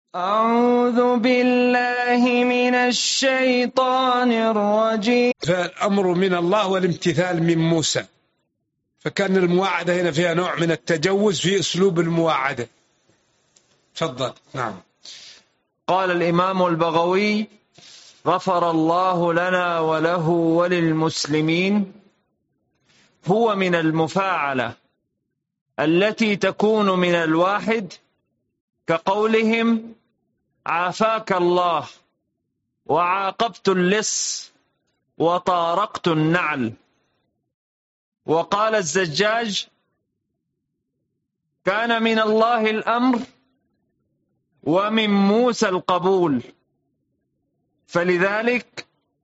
أعوذ بالله من الشيطان الرجيم. فالأمر من الله والامتثال من موسى، فكان المواعدة هنا فيها نوع من التجوز في أسلوب المواعدة. تفضل. نعم. قال الإمام البغوي غفر الله لنا وله وللمسلمين: هو من المفاعلة التي تكون من الواحد، كقولهم عافاك الله، وعاقبت اللص، وطارقت النعل. وقال الزجاج: كان من الله الأمر ومن موسى القبول، فلذلك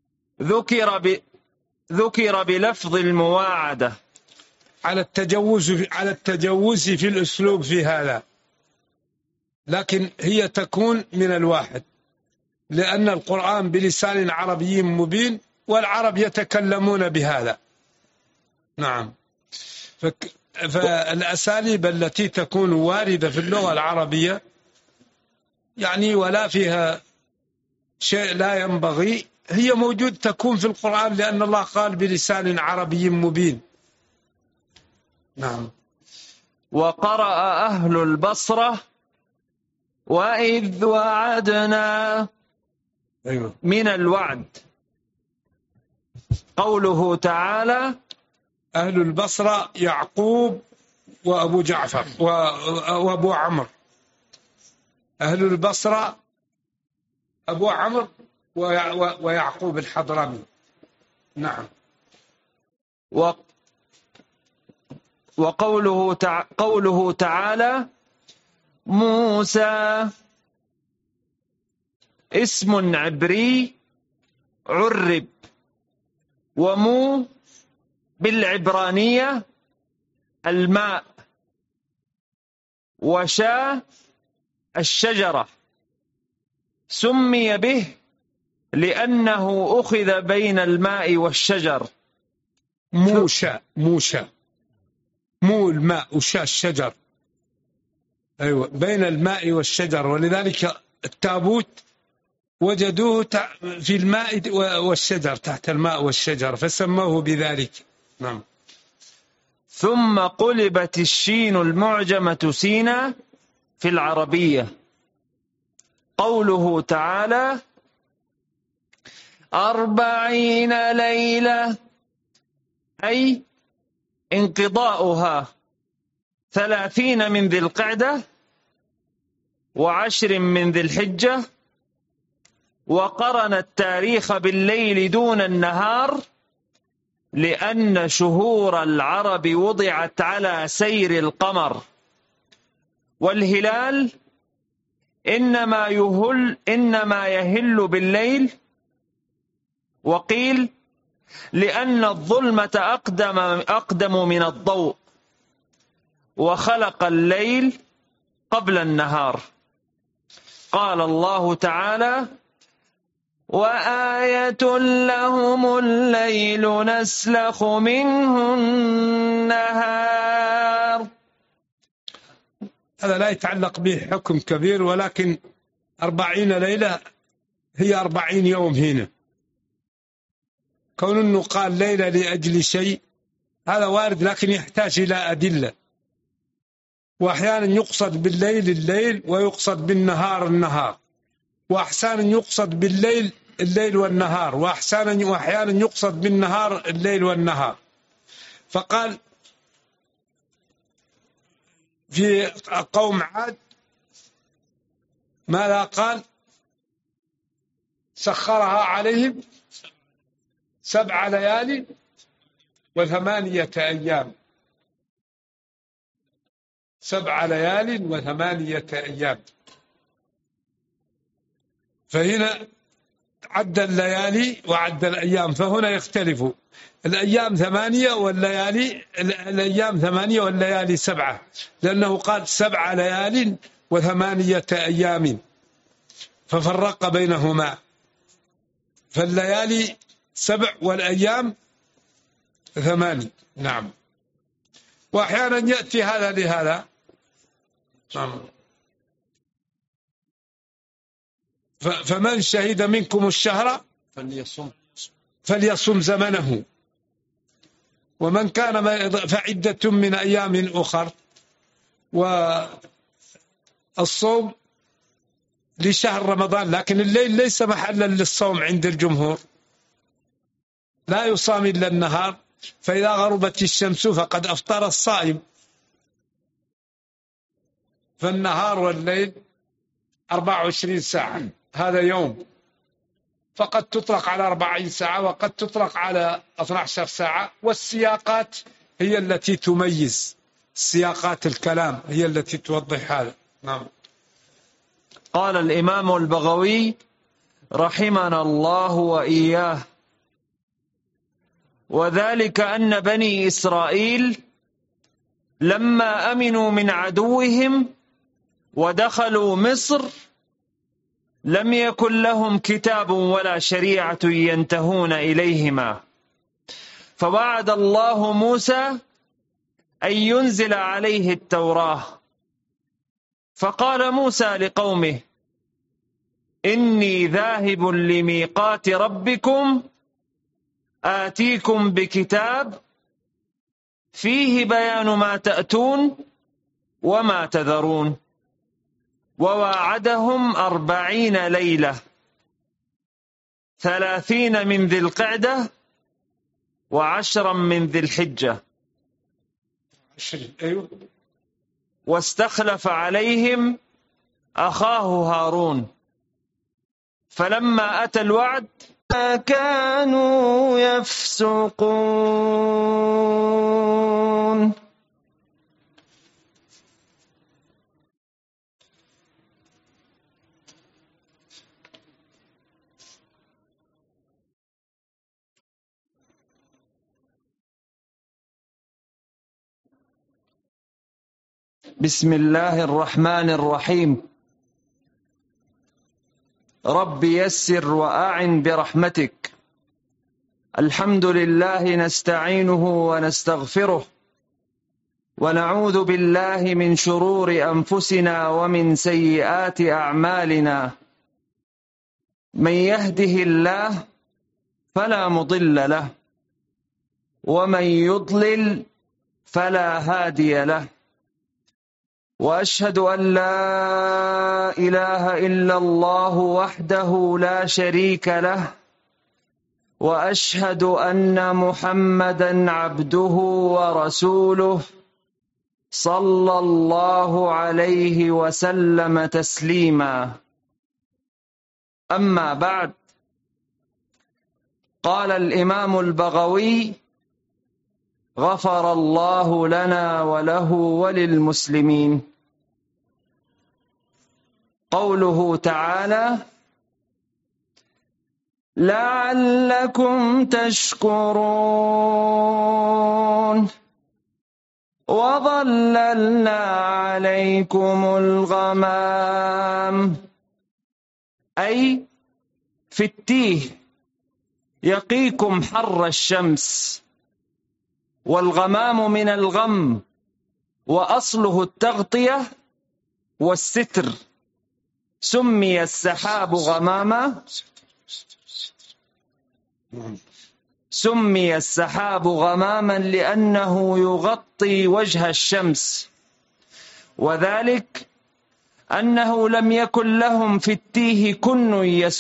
ذكر بلفظ المواعدة على التجوز في الأسلوب في هذا، لكن هي تكون من الواحد، لأن القرآن بلسان عربي مبين، والعرب يتكلمون بهذا. نعم. فالأساليب التي تكون واردة في اللغة العربية يعني ولا فيها شيء لا ينبغي، هي موجود تكون في القرآن، لأن الله قال بلسان عربي مبين. نعم. وقرأ أهل البصرة: وإذ وعدنا. أيوة. من الوعد. قوله تعالى: أهل البصرة يعقوب وأبو جعفر وأبو عمرو. أهل البصرة أبو عمرو ويعقوب الحضرمي. نعم. قوله تعالى: موسى اسم عبري عرب، ومو بالعبرانية الماء، وشا الشجرة، سمي به لأنه أخذ بين الماء والشجر. موشى مو الماء وشا الشجر. أيوة، بين الماء والشجر، ولذلك التابوت وجدوه في الماء والشجر، تحت الماء والشجر، فسموه بذلك. نعم. ثم قلبت الشين المعجمة سينا في العربية. قوله تعالى: 40 ليلة، أي انقضاؤها 30 من ذي القعدة، و10 من ذي الحجة. وقرن التاريخ بالليل دون النهار، لأن شهور العرب وضعت على سير القمر، والهلال إنما يهل بالليل. وقيل لأن الظلمة أقدم من الضوء، وخلق الليل قبل النهار. قال الله تعالى: وآية لهم الليل نسلخ منه النهار. هذا لا يتعلق به حكم كبير، ولكن 40 ليلة هي 40 يوم هنا. كون أنه قال ليلة لأجل شيء هذا وارد، لكن يحتاج إلى أدلة. وأحيانا يقصد بالليل الليل، ويقصد بالنهار النهار، وأحيانا يقصد بالليل الليل والنهار، وأحيانا يقصد بالنهار الليل والنهار. فقال في قوم عاد ماذا قال؟ سخرها عليهم 7 ليال و8 أيام. 7 ليال و8 أيام. فهنا عد الليالي وعد الأيام، فهنا يختلف. الأيام 8 والليالي، الأيام 8 والليالي 7، لأنه قال 7 ليال و8 أيام، ففرق بينهما. فالليالي 7 والأيام 8. نعم. وأحيانا يأتي هذا لهذا. نعم. فمن شهد منكم الشهر فليصم زمنه، ومن كان فعدة من أيام أخر. والصوم لشهر رمضان، لكن الليل ليس محلا للصوم عند الجمهور، لا يصام إلا النهار، فإذا غربت الشمس فقد أفطر الصائم. فالنهار والليل 24 ساعة، هذا يوم، فقد تطلق على 40 ساعة وقد تطلق على 12 ساعة، والسياقات هي التي تميز، سياقات الكلام هي التي توضح هذا. نعم. قال الإمام البغوي رحمنا الله وإياه: وذلك أن بني إسرائيل لما أمنوا من عدوهم ودخلوا مصر لم يكن لهم كتاب ولا شريعة ينتهون إليهما، فوعد الله موسى أن ينزل عليه التوراة، فقال موسى لقومه: إني ذاهب لميقات ربكم آتيكم بكتاب فيه بيان ما تأتون وما تذرون. وواعدهم 40 ليلة، 30 من ذي القعدة و10 من ذي الحجة. واستخلف عليهم أخاه هارون، فلما أتى الوعد كانوا يفسقون. بسم الله الرحمن الرحيم. رب يسر وأعن برحمتك. الحمد لله نستعينه ونستغفره، ونعوذ بالله من شرور أنفسنا ومن سيئات أعمالنا. من يهده الله فلا مضل له، ومن يضلل فلا هادي له. وأشهد أن لا إله إلا الله وحده لا شريك له، وأشهد أن محمدًا عبده ورسوله صلى الله عليه وسلم تسليما. أما بعد، قال الإمام البغوي غفر الله لنا وله وللمسلمين. قوله تعالى: لعلكم تشكرون وظللنا عليكم الغمام، أي في التيه يقيكم حر الشمس. والغمام من الغم، وأصله التغطية والستر. سمي السحاب غماما، سمي السحاب غماما لأنه يغطي وجه الشمس، وذلك أنه لم يكن لهم في التيه كن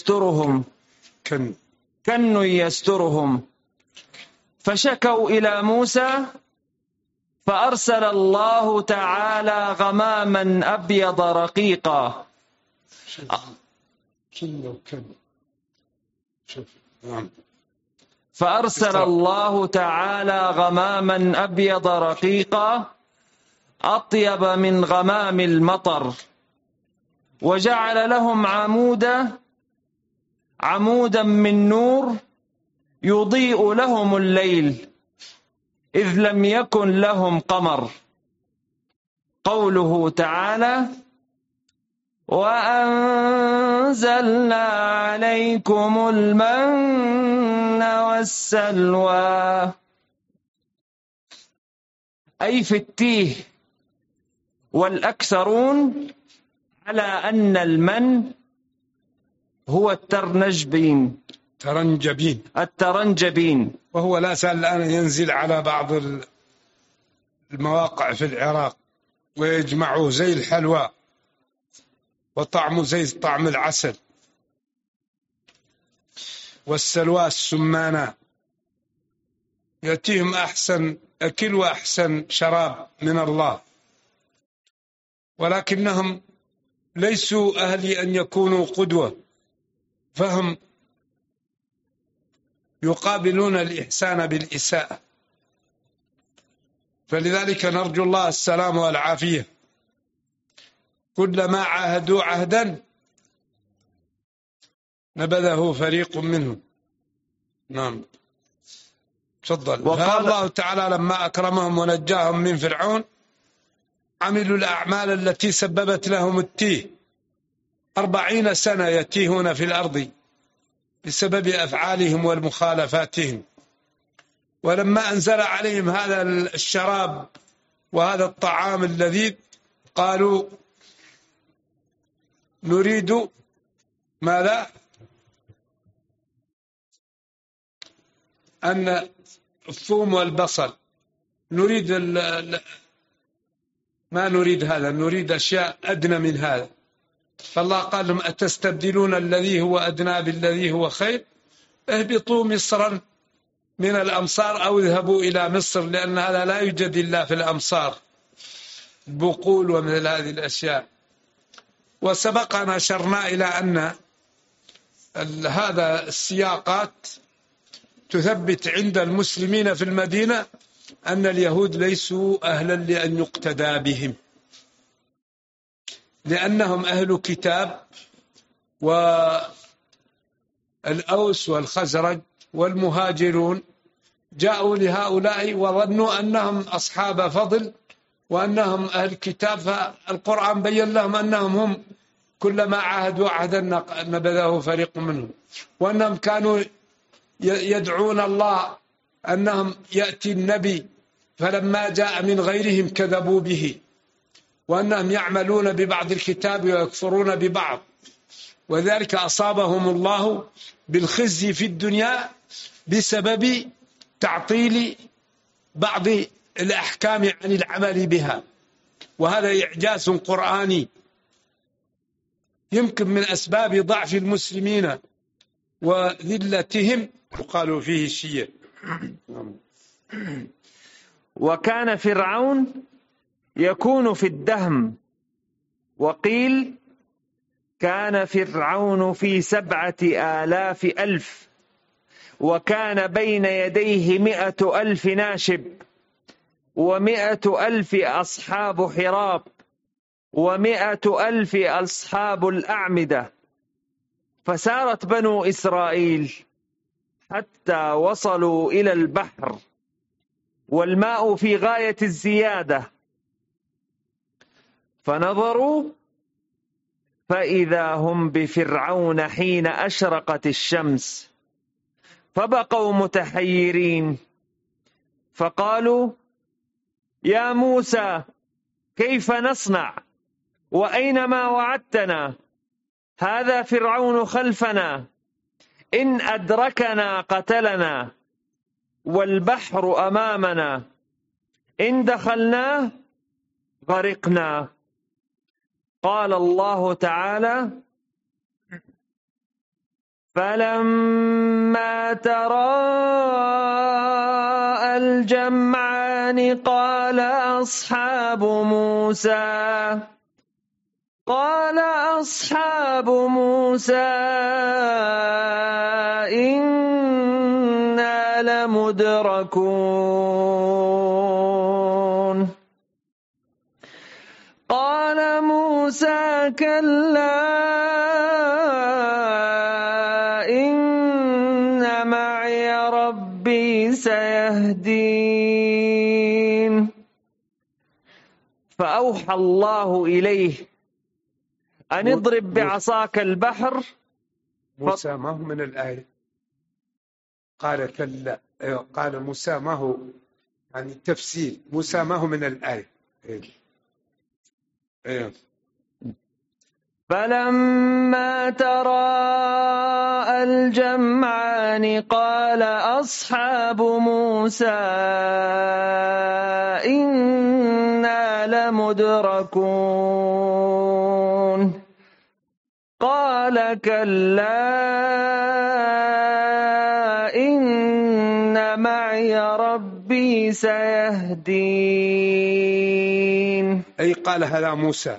يسترهم، فشكوا إلى موسى فأرسل الله تعالى غماما أبيض رقيقا. فأرسل الله تعالى غماما أبيض رقيقا أطيب من غمام المطر، وجعل لهم عمودا من نور يضيء لهم الليل، إذ لم يكن لهم قمر. قوله تعالى: وأنزلنا عليكم المن والسلوى، أي في التيه. والأكثرون على أن المن هو الترنجبين. الترنجبين. وهو لا زال الآن ينزل على بعض المواقع في العراق ويجمعوه زي الحلوى وطعمه زي طعم العسل والسلوى السمانة. يأتيهم أحسن أكل وأحسن شراب من الله، ولكنهم ليسوا أهل أن يكونوا قدوة، فهم يقابلون الإحسان بالإساءة. فلذلك نرجو الله السلام والعافية. كلما عاهدوا عهدا نبذه فريق منهم. نعم تفضل. وقال الله تعالى لما أكرمهم ونجاهم من فرعون عملوا الأعمال التي سببت لهم التيه. 40 سنة يتيهون في الأرض بسبب أفعالهم والمخالفاتهم، ولما أنزل عليهم هذا الشراب وهذا الطعام اللذيذ قالوا نريد ماذا؟ أن الثوم والبصل، نريد ما نريد هذا، نريد أشياء أدنى من هذا. فالله قال لهم أتستبدلون الذي هو أدنى بالذي هو خير، اهبطوا مصرا من الأمصار أو اذهبوا إلى مصر، لأن هذا لا يوجد إلا في الأمصار، بقول ومثل هذه الأشياء. وسبق نشرنا إلى أن هذا السياقات تثبت عند المسلمين في المدينة أن اليهود ليسوا أهلا لأن يقتدى بهم، لأنهم أهل كتاب، والأوس والخزرج والمهاجرون جاءوا لهؤلاء وظنوا أنهم أصحاب فضل وأنهم أهل كتاب، فالقرآن بين لهم أنهم هم كلما عاهدوا عهدا نبذه فريق منهم، وأنهم كانوا يدعون الله أنهم يأتي النبي فلما جاء من غيرهم كذبوا به، وأنهم يعملون ببعض الكتاب ويكفرون ببعض، وذلك أصابهم الله بالخزي في الدنيا بسبب تعطيل بعض الأحكام عن العمل بها. وهذا إعجاز قرآني يمكن من أسباب ضعف المسلمين وذلتهم، وقالوا فيه الشيء. وكان فرعون يكون في الدهم، وقيل كان فرعون في 7,000 ألف، وكان بين يديه 100,000 ناشب، 100,000 أصحاب حراب، 100,000 أصحاب الأعمدة. فسارت بنو إسرائيل حتى وصلوا إلى البحر والماء في غاية الزيادة، فنظروا فإذا هم بفرعون حين أشرقت الشمس، فبقوا متحيرين، فقالوا يا موسى كيف نصنع وأين ما وعدتنا؟ هذا فرعون خلفنا، إن أدركنا قتلنا، والبحر أمامنا، إن دخلناه غرقنا. قال الله تعالى فلما تراءى الجمعان قال أصحاب موسى إنا لمدركون. قال موسى كلا إن معي ربي سيهدين. فأوحى الله إليه أن اضرب بعصاك البحر. موسى ما هو من الآية، قال كلا، قال موسى ما هو يعني تفسير، موسى ما هو من الآية. فلما تراءى الجمعان قال أصحاب موسى إنا لمدركون قال كلا إن معي ربي سيهدين. أي قال هذا موسى.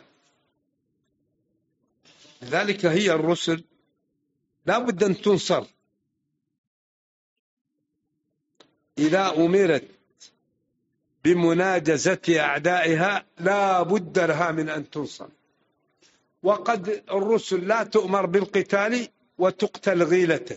لذلك هي الرسل لا بد أن تنصر إذا أمرت بمناجزة أعدائها، لا بد لها من أن تنصر. وقد الرسل لا تؤمر بالقتال وتقتل غيلة،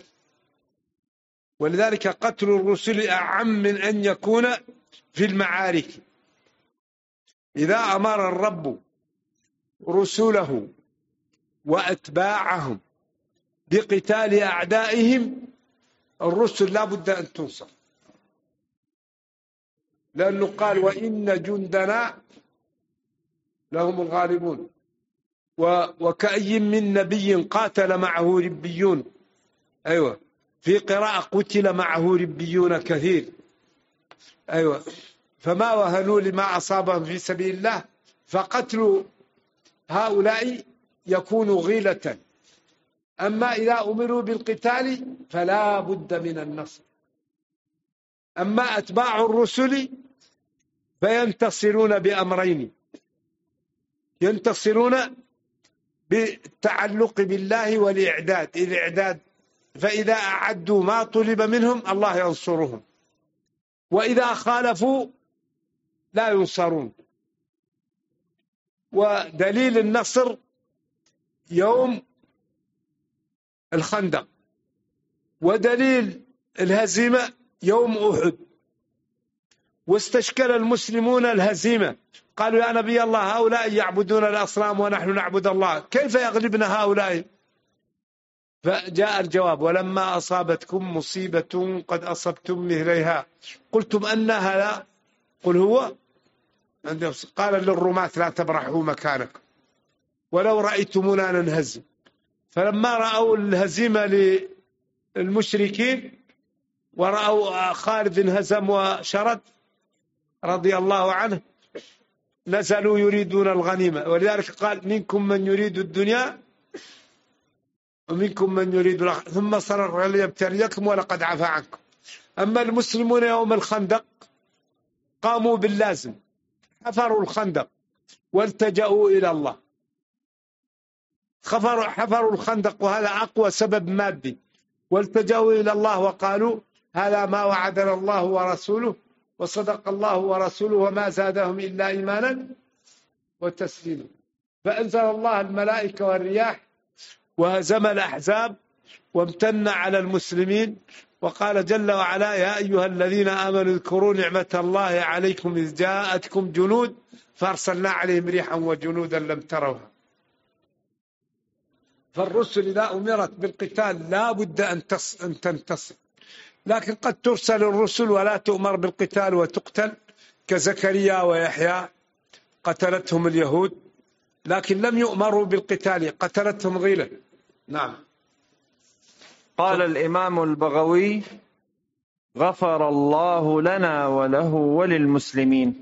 ولذلك قتل الرسل أعم من أن يكون في المعارك. إذا أمر الرب رسله وأتباعهم بقتال أعدائهم، الرسل لا بد أن تنصر، لأنه قال وإن جندنا لهم الغالبون. وكأي من نبي قاتل معه ربيون، أيوة، في قراءة قتل معه ربيون كثير، أيوة، فما وهنوا لما أصابهم في سبيل الله. فقتل هؤلاء يكون غيلة. أما إذا أمروا بالقتال فلا بد من النصر. أما أتباع الرسل فينتصرون بأمرين: ينتصرون بالتعلق بالله والإعداد، فإذا أعدوا ما طلب منهم الله ينصرهم، وإذا خالفوا لا ينصرون. ودليل النصر يوم الخندق، ودليل الهزيمة يوم أحد. واستشكل المسلمون الهزيمة، قالوا يا نبي الله هؤلاء يعبدون الأصنام ونحن نعبد الله، كيف يغلبنا هؤلاء؟ فجاء الجواب: ولما أصابتكم مصيبة قد أصبتم مثليها قلتم أن هذا قل هو قال للرماة لا تبرحوا مكانكم ولو رأيتمونا ننهزم. فلما رأوا الهزيمة للمشركين ورأوا خالد انهزم وشرد رضي الله عنه، نزلوا يريدون الغنيمة. ولذلك قال منكم من يريد الدنيا ومنكم من يريد ثم صرر ليبتليكم ولقد عفا عنكم. أما المسلمون يوم الخندق قاموا باللازم، حفروا الخندق والتجأوا إلى الله، حفروا الخندق، وهذا أقوى سبب مادي، والتجأوا إلى الله وقالوا هذا ما وعدنا الله ورسوله وصدق الله ورسوله وما زادهم إلا إيمانا وتسليما. فأنزل الله الملائكة والرياح وهزم الأحزاب وامتن على المسلمين، وقال جل وعلا يا أيها الذين آمنوا اذكروا نعمة الله عليكم إذ جاءتكم جنود فأرسلنا عليهم ريحا وجنودا لم تروها. فالرسل إذا أمرت بالقتال لا بد أن تنتصر، لكن قد ترسل الرسل ولا تؤمر بالقتال وتقتل، كزكريا ويحيى قتلتهم اليهود لكن لم يؤمروا بالقتال، قتلتهم غيلة. نعم. قال الإمام البغوي غفر الله لنا وله وللمسلمين.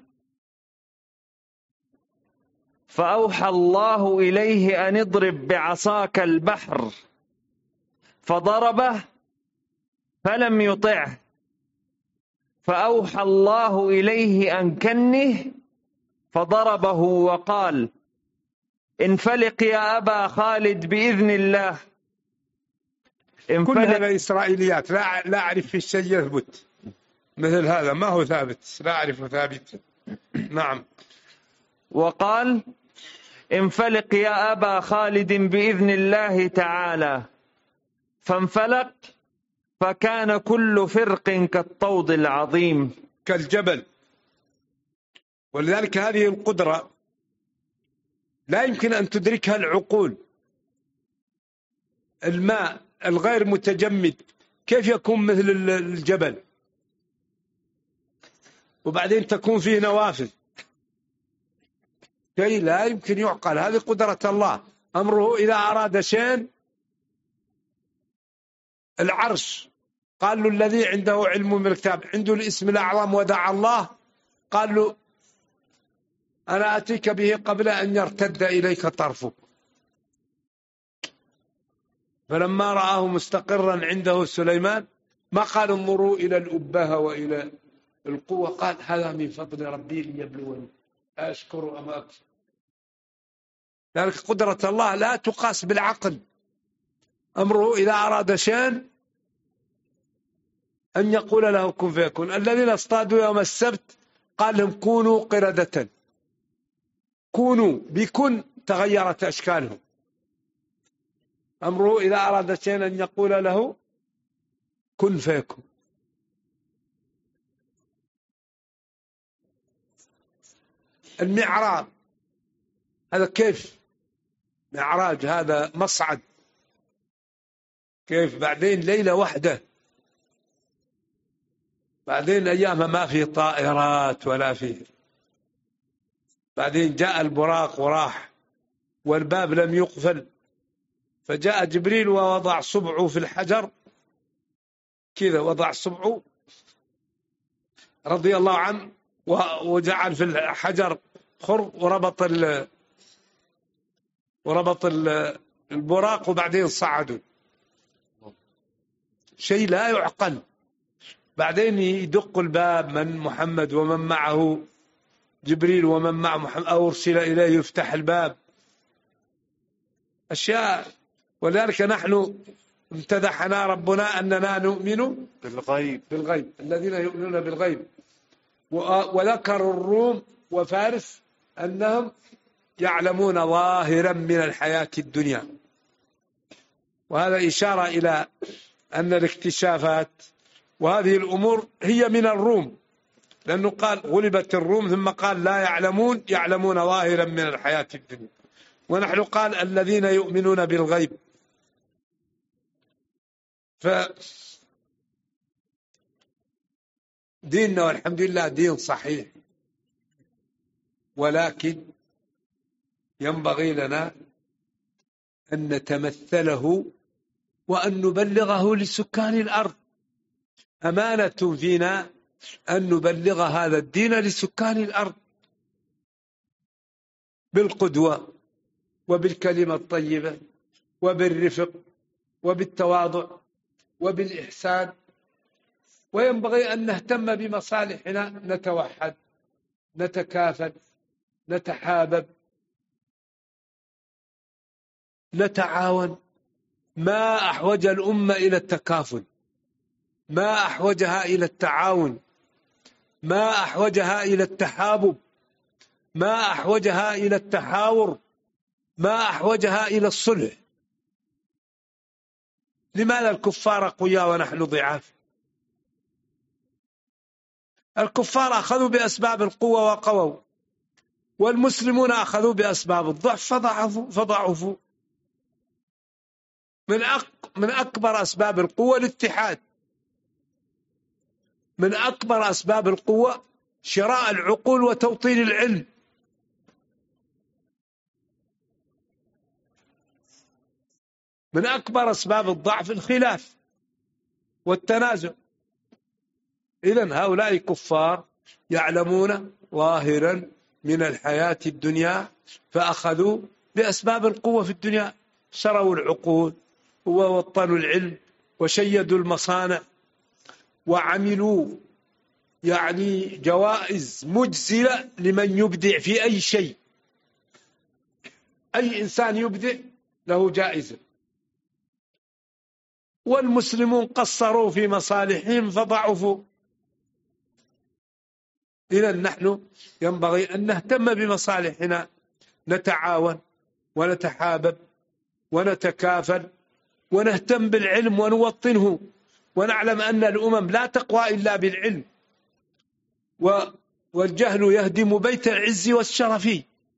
فأوحى الله إليه أن اضرب بعصاك البحر فضربه فلم يطعه، فأوحى الله إليه أن كنه فضربه وقال انفلق يا أبا خالد بإذن الله. كل هذا إسرائيليات، لا أعرف في الشيء يثبت مثل هذا، ما هو ثابت، لا أعرف ثابت. نعم. وقال انفلق يا أبا خالد بإذن الله تعالى، فانفلق فكان كل فرق كالطود العظيم كالجبل. ولذلك هذه القدرة لا يمكن أن تدركها العقول. الماء الغير متجمد كيف يكون مثل الجبل وبعدين تكون فيه نوافذ؟ شيء لا يمكن يعقل. هذه قدرة الله. أمره إذا أراد شيء. العرش قال له الذي عنده علم من الكتاب، عنده الاسم الأعظم ودعا الله، قال له أنا أتيك به قبل أن يرتد إليك طرفك. فلما رآه مستقرا عنده سليمان ما قال انظروا إلى الأبهة وإلى القوة، قال هذا من فضل ربي ليبلوني أشكر أم أكفر. ذلك قدرة الله لا تقاس بالعقل. أمره إذا أراد شيئا أن يقول له كن فيكون. الذين اصطادوا يوم السبت قال لهم كونوا قردة، كونوا بكن تغيرت أشكالهم. أمره إذا أراد شيئا أن يقول له كن فيكون. المعراج هذا كيف معراج، هذا مصعد، كيف بعدين ليلة واحدة، بعدين أيامها ما في طائرات ولا فيه، بعدين جاء البراق وراح والباب لم يقفل، فجاء جبريل ووضع صبعه في الحجر كذا، وضع صبعه رضي الله عنه وجعل في الحجر خرق وربط البراق وبعدين صعدوا. شيء لا يعقل. بعدين يدق الباب من محمد ومن معه جبريل ومن مع محمد أو أرسل إليه يفتح الباب، أشياء. ولذلك نحن امتدحنا ربنا أننا نؤمن بالغيب الذين يؤمنون بالغيب، وذكر الروم وفارس أنهم يعلمون ظاهرا من الحياة الدنيا. وهذا إشارة إلى أن الاكتشافات وهذه الأمور هي من الروم، لأنه قال غلبت الروم ثم قال لا يعلمون ظاهرا من الحياة الدنيا، ونحن قال الذين يؤمنون بالغيب. ديننا والحمد لله دين صحيح، ولكن ينبغي لنا أن نتمثله وأن نبلغه لسكان الأرض. أمانة فينا أن نبلغ هذا الدين لسكان الأرض بالقدوة وبالكلمة الطيبة وبالرفق وبالتواضع وبالإحسان. وينبغي أن نهتم بمصالحنا، نتوحد، نتكافل، نتحابب، نتعاون. ما أحوج الأمة إلى التكافل، ما أحوجها إلى التعاون، ما أحوجها إلى التحابب، ما أحوجها إلى التحاور، ما أحوجها إلى الصلح. لماذا الكفار أقوياء ونحن ضعاف؟ الكفار أخذوا بأسباب القوة وقووا، والمسلمون أخذوا بأسباب الضعف فضعفوا. من أكبر أسباب القوة الاتحاد، من أكبر أسباب القوة شراء العقول وتوطين العلم. من أكبر أسباب الضعف الخلاف والتنازع. إذن هؤلاء كفار يعلمون ظاهرا من الحياة الدنيا، فأخذوا بأسباب القوة في الدنيا، شروا العقول ووطنوا العلم وشيدوا المصانع وعملوا جوائز مجزلة لمن يبدع في أي شيء. أي إنسان يبدع له جائزة. والمسلمون قصروا في مصالحهم فضعفوا. إذن نحن ينبغي أن نهتم بمصالحنا، نتعاون ونتحابب ونتكافل ونهتم بالعلم ونوطنه، ونعلم أن الأمم لا تقوى إلا بالعلم، والجهل يهدم بيت العز والشرف.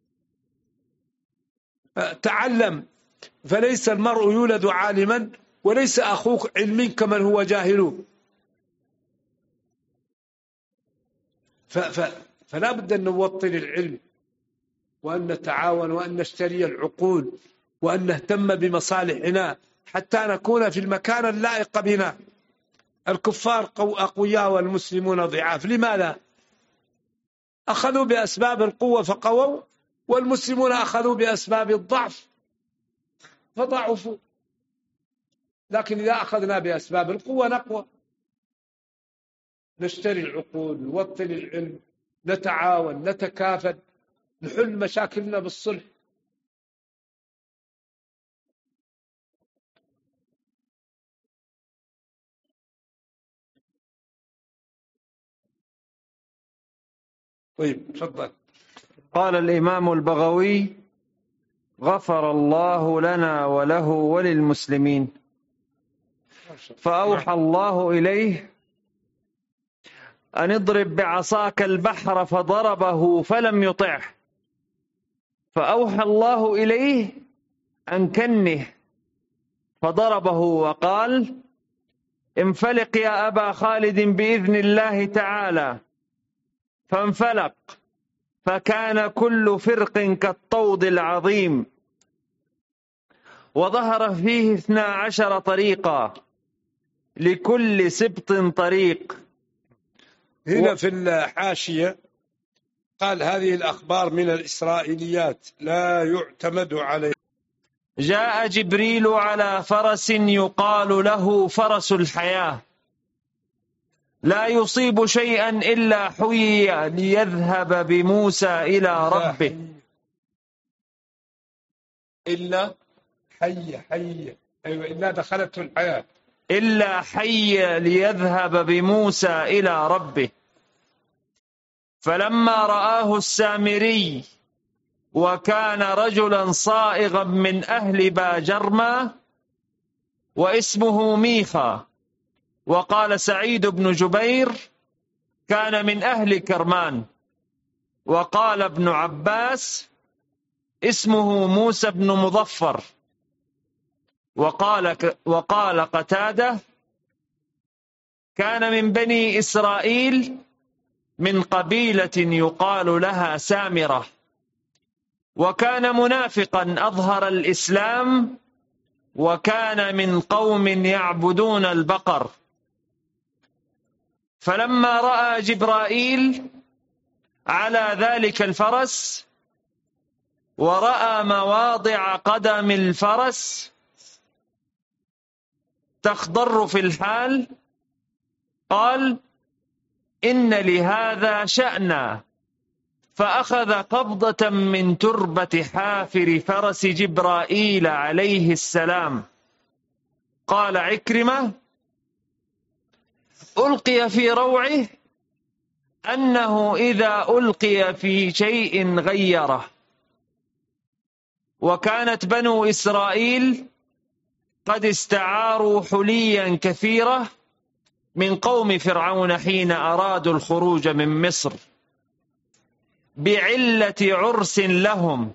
تعلم، فليس المرء يولد عالما وليس أخوك علم كمن هو جاهل. فلا بد أن نوطن العلم وأن نتعاون وأن نشتري العقول وأن نهتم بمصالحنا حتى نكون في المكان اللائق بنا. الكفار أقوياء والمسلمون ضعاف. لماذا؟ أخذوا بأسباب القوة فقووا، والمسلمون أخذوا بأسباب الضعف فضعفوا. لكن إذا أخذنا بأسباب القوة نقوى، نشتري العقول، نوطن العلم، نتعاون، نتكافل، نحل مشاكلنا بالصلح. طيب تفضل. قال الإمام البغوي: غفر الله لنا وله وللمسلمين. فأوحى الله إليه أن اضرب بعصاك البحر فضربه فلم يطعه. فأوحى الله إليه أن كنه فضربه وقال: انفلق يا أبا خالد بإذن الله تعالى. فانفلق، فكان كل فرق كالطود العظيم، وظهر فيه 12 طريقا، لكل سبط طريق. هنا في الحاشية قال: هذه الأخبار من الإسرائيليات لا يعتمد عليها. جاء جبريل على فرس يقال له فرس الحياة، لا يصيب شيئا إلا حيي ليذهب بموسى إلى ربه. إلا حي أيوة، إلا دخلته الحياة، إلا حي ليذهب بموسى إلى ربه. فلما رآه السامري، وكان رجلا صائغا من أهل باجرما واسمه ميخا، وقال سعيد بن جبير كان من أهل كرمان، وقال ابن عباس اسمه موسى بن مظفر، وقال قتادة كان من بني إسرائيل من قبيلة يقال لها سامرة، وكان منافقا أظهر الإسلام، وكان من قوم يعبدون البقر. فلما رأى جبرائيل على ذلك الفرس ورأى مواضع قدم الفرس تخضر في الحال، قال: إن لهذا شأنا. فأخذ قبضة من تربة حافر فرس جبرائيل عليه السلام. قال عكرمة: ألقي في روعه أنه إذا ألقي في شيء غيره. وكانت بنو إسرائيل قد استعاروا حليا كثيرة من قوم فرعون حين أرادوا الخروج من مصر بعلة عرس لهم،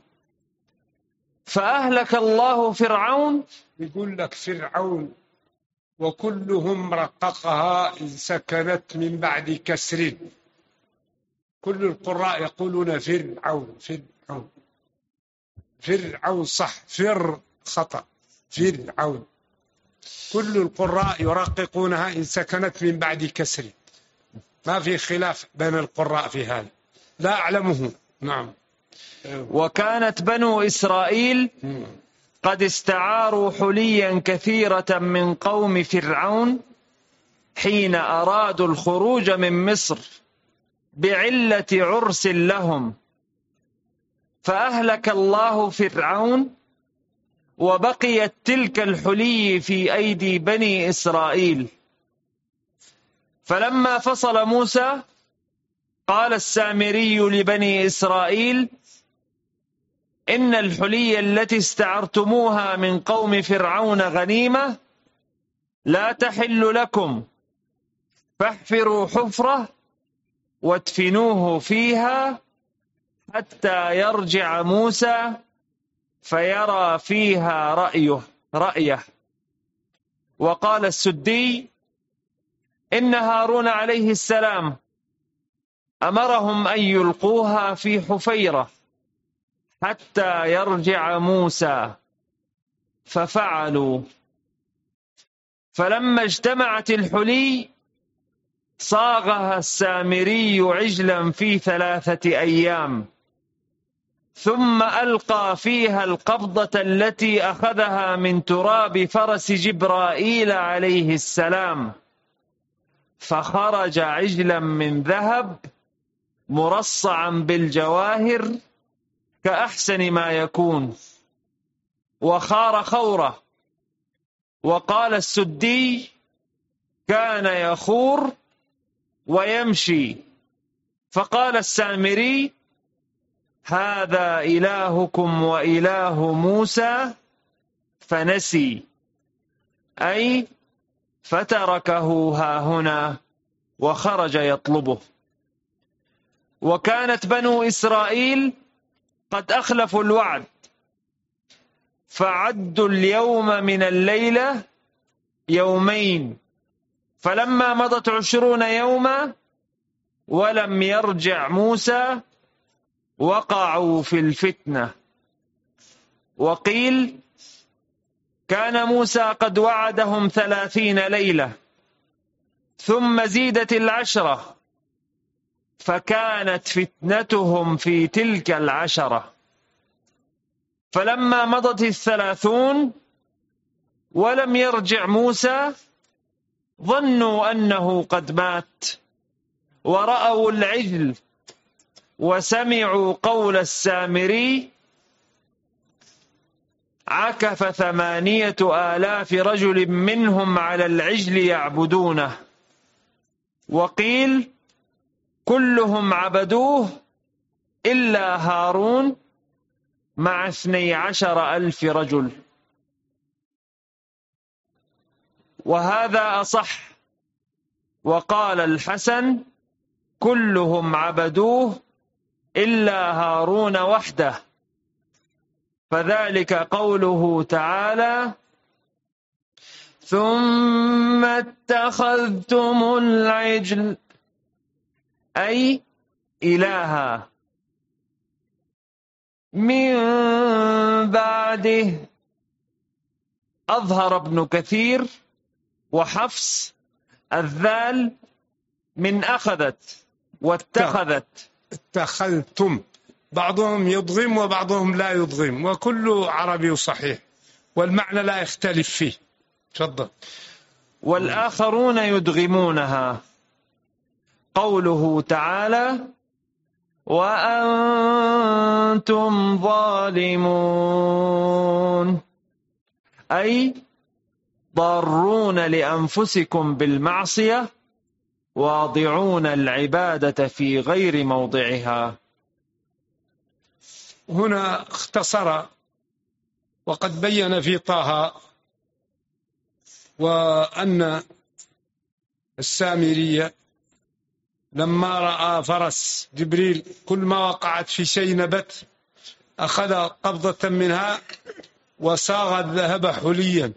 فأهلك الله فرعون. يقول لك فرعون وكلهم رققها إن سكنت من بعد كسر. كل القراء يقولون فرعون فرعون فرعون، صح، فر خطأ، فرعون. كل القراء يرققونها إن سكنت من بعد كسر، ما في خلاف بين القراء في هذا، لا أعلمه. نعم. وكانت بنو إسرائيل قد استعاروا حليا كثيرة من قوم فرعون حين أرادوا الخروج من مصر بعلة عرس لهم، فأهلك الله فرعون، وبقيت تلك الحلي في أيدي بني إسرائيل. فلما فصل موسى قال السامري لبني إسرائيل: إن الحلي التي استعرتموها من قوم فرعون غنيمة لا تحل لكم، فاحفروا حفرة وادفنوه فيها حتى يرجع موسى فيرى فيها رأيه. وقال السدي: إن هارون عليه السلام أمرهم أن يلقوها في حفيرة حتى يرجع موسى، ففعلوا. فلما اجتمعت الحلي صاغها السامري عجلا في 3 أيام، ثم ألقى فيها القبضة التي أخذها من تراب فرس جبرائيل عليه السلام، فخرج عجلا من ذهب مرصعا بالجواهر كأحسن ما يكون، وخار خوره. وقال السدي: كان يخور ويمشي. فقال السامري: هذا إلهكم وإله موسى فنسي، أي فتركه هاهنا وخرج يطلبه. وكانت بنو إسرائيل قد أخلفوا الوعد، فعدوا اليوم من الليلة 2 فلما مضت 20 يوما ولم يرجع موسى وقعوا في الفتنة. وقيل: كان موسى قد وعدهم 30 ليلة ثم زيدت 10، فكانت فتنتهم في تلك 10. فلما مضت 30 ولم يرجع موسى ظنوا أنه قد مات، ورأوا العجل وسمعوا قول السامري: عكف 8,000 رجل منهم على العجل يعبدونه. وقيل: كلهم عبدوه إلا هارون مع 12,000 رجل. وهذا أصح. وقال الحسن: كلهم عبدوه إلا هارون وحده، فذلك قوله تعالى: ثم اتخذتم العجل، أي إلها، من بعده. أظهر ابن كثير وحفص الذال من أخذت واتخذت. اتخذتم، بعضهم يضغم وبعضهم لا يضغم، وكل عربي صحيح والمعنى لا يختلف فيه. تفضل. والآخرون يدغمونها. قوله تعالى: وأنتم ظالمون، أي ضارون لأنفسكم بالمعصية واضعون العبادة في غير موضعها. هنا اختصر وقد بين في طه وأن السامرية لما رأى فرس جبريل كل ما وقعت في شيء نبت أخذ قبضة منها وصاغ الذهب حليا،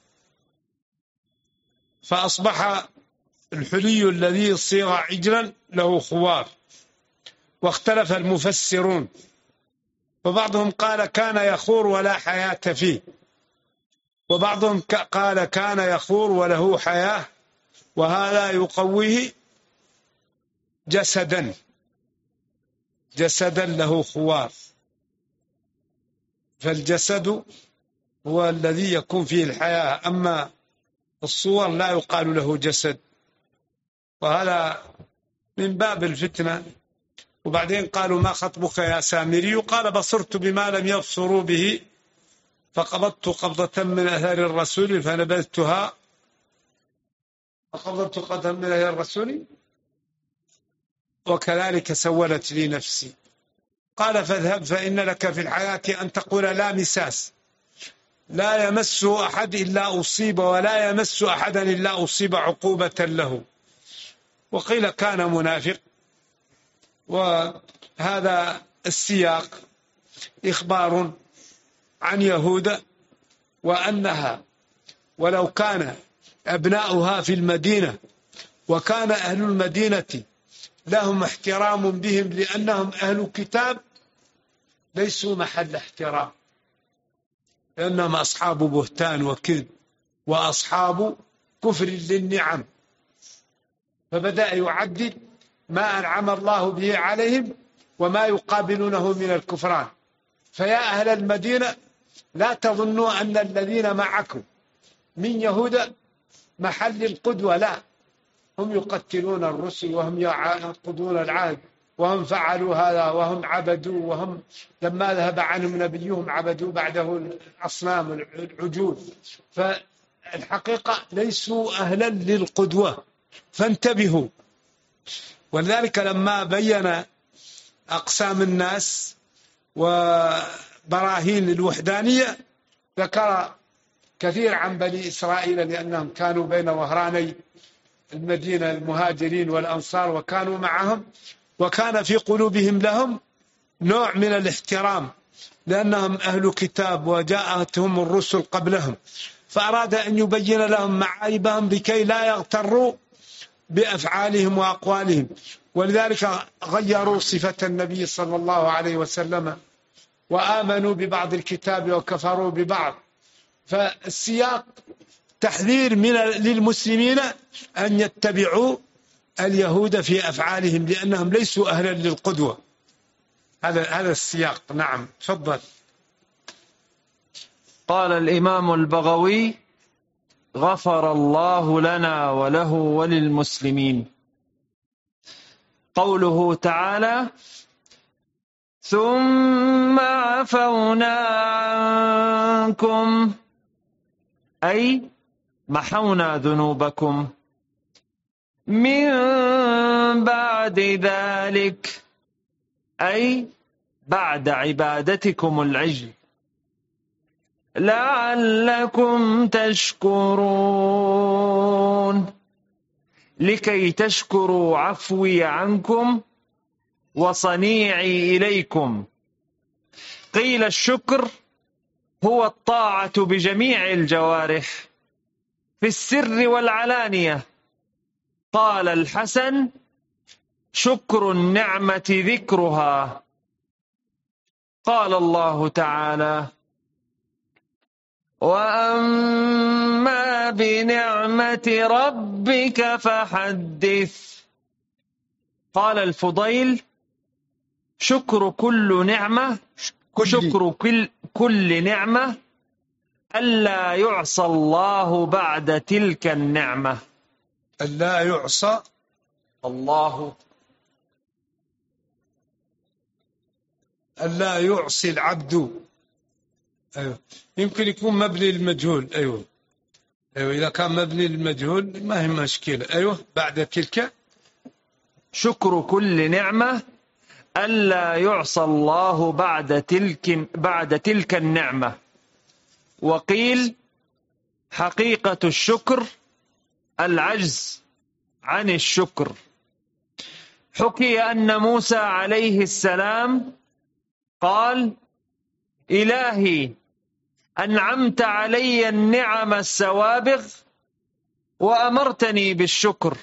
فأصبح الحلي الذي صيغ عجلا له خوار. واختلف المفسرون، وبعضهم قال كان يخور ولا حياة فيه، وبعضهم قال كان يخور وله حياة، وهذا يقويه جسدا له خوار. فالجسد هو الذي يكون فيه الحياة، أما الصور لا يقال له جسد، وهذا من باب الفتنة. وبعدين قالوا: ما خطبك يا سامري؟ قال: بصرت بما لم يبصروا به، فقبضت قبضة من أثر الرسول فنبذتها. فقبضت قبضة من أثر الرسول وكذلك سولت لي نفسي. قال: فاذهب فإن لك في الحياة أن تقول لا مساس، لا يمس أحد إلا أصيب، ولا يمس أحدا إلا أصيب عقوبة له. وقيل كان منافق. وهذا السياق إخبار عن يهود، وأنها ولو كان أبناؤها في المدينة وكان أهل المدينة لهم احترام بهم لأنهم أهل كتاب، ليسوا محل احترام، لأنهم أصحاب بهتان وكذب وأصحاب كفر للنعم، فبدأ يعدد ما أنعم الله به عليهم وما يقابلونه من الكفران. فيا أهل المدينة لا تظنوا أن الذين معكم من يهود محل القدوة، لا، هم يقتلون الرسل وهم ينقضون العهد وهم فعلوا هذا وهم عبدوا، وهم لما ذهب عنهم نبيهم عبدوا بعده الأصنام العجول. فالحقيقة ليسوا أهلا للقدوة، فانتبهوا. ولذلك لما بين أقسام الناس وبراهين الوحدانية ذكر كثير عن بني إسرائيل، لأنهم كانوا بين ظهراني المدينة المهاجرين والأنصار وكانوا معهم، وكان في قلوبهم لهم نوع من الاحترام لأنهم أهل كتاب وجاءتهم الرسل قبلهم، فأراد أن يبين لهم معايبهم لكي لا يغتروا بأفعالهم وأقوالهم. ولذلك غيروا صفة النبي صلى الله عليه وسلم وآمنوا ببعض الكتاب وكفروا ببعض. فالسياق تحذير للمسلمين أن يتبعوا اليهود في أفعالهم لأنهم ليسوا أهلا للقدوة. هذا السياق. نعم، تفضل. قال الإمام البغوي: غفر الله لنا وله وللمسلمين. قوله تعالى: ثم عفونا عنكم، أي محونا ذنوبكم من بعد ذلك، أي بعد عبادتكم العجل، لعلكم تشكرون، لكي تشكروا عفوي عنكم وصنيعي إليكم. قيل الشكر هو الطاعة بجميع الجوارح في السر والعلانية. قال الحسن: شكر النعمة ذكرها. قال الله تعالى: وأما بنعمة ربك فحدث. قال الفضيل: شكر كل نعمة كل نعمة ألا يعصى الله بعد تلك النعمة. ألا يعصى الله، ألا يعصي العبد. أيوه. يمكن يكون مبني للمجهول. أيوه إذا كان مبني للمجهول ما هي مشكلة. أيوه، بعد تلك. شكر كل نعمة ألا يعصى الله بعد تلك النعمة. وقيل حقيقة الشكر العجز عن الشكر. حكي أن موسى عليه السلام قال: إلهي أنعمت علي النعم السوابغ وأمرتني بالشكر،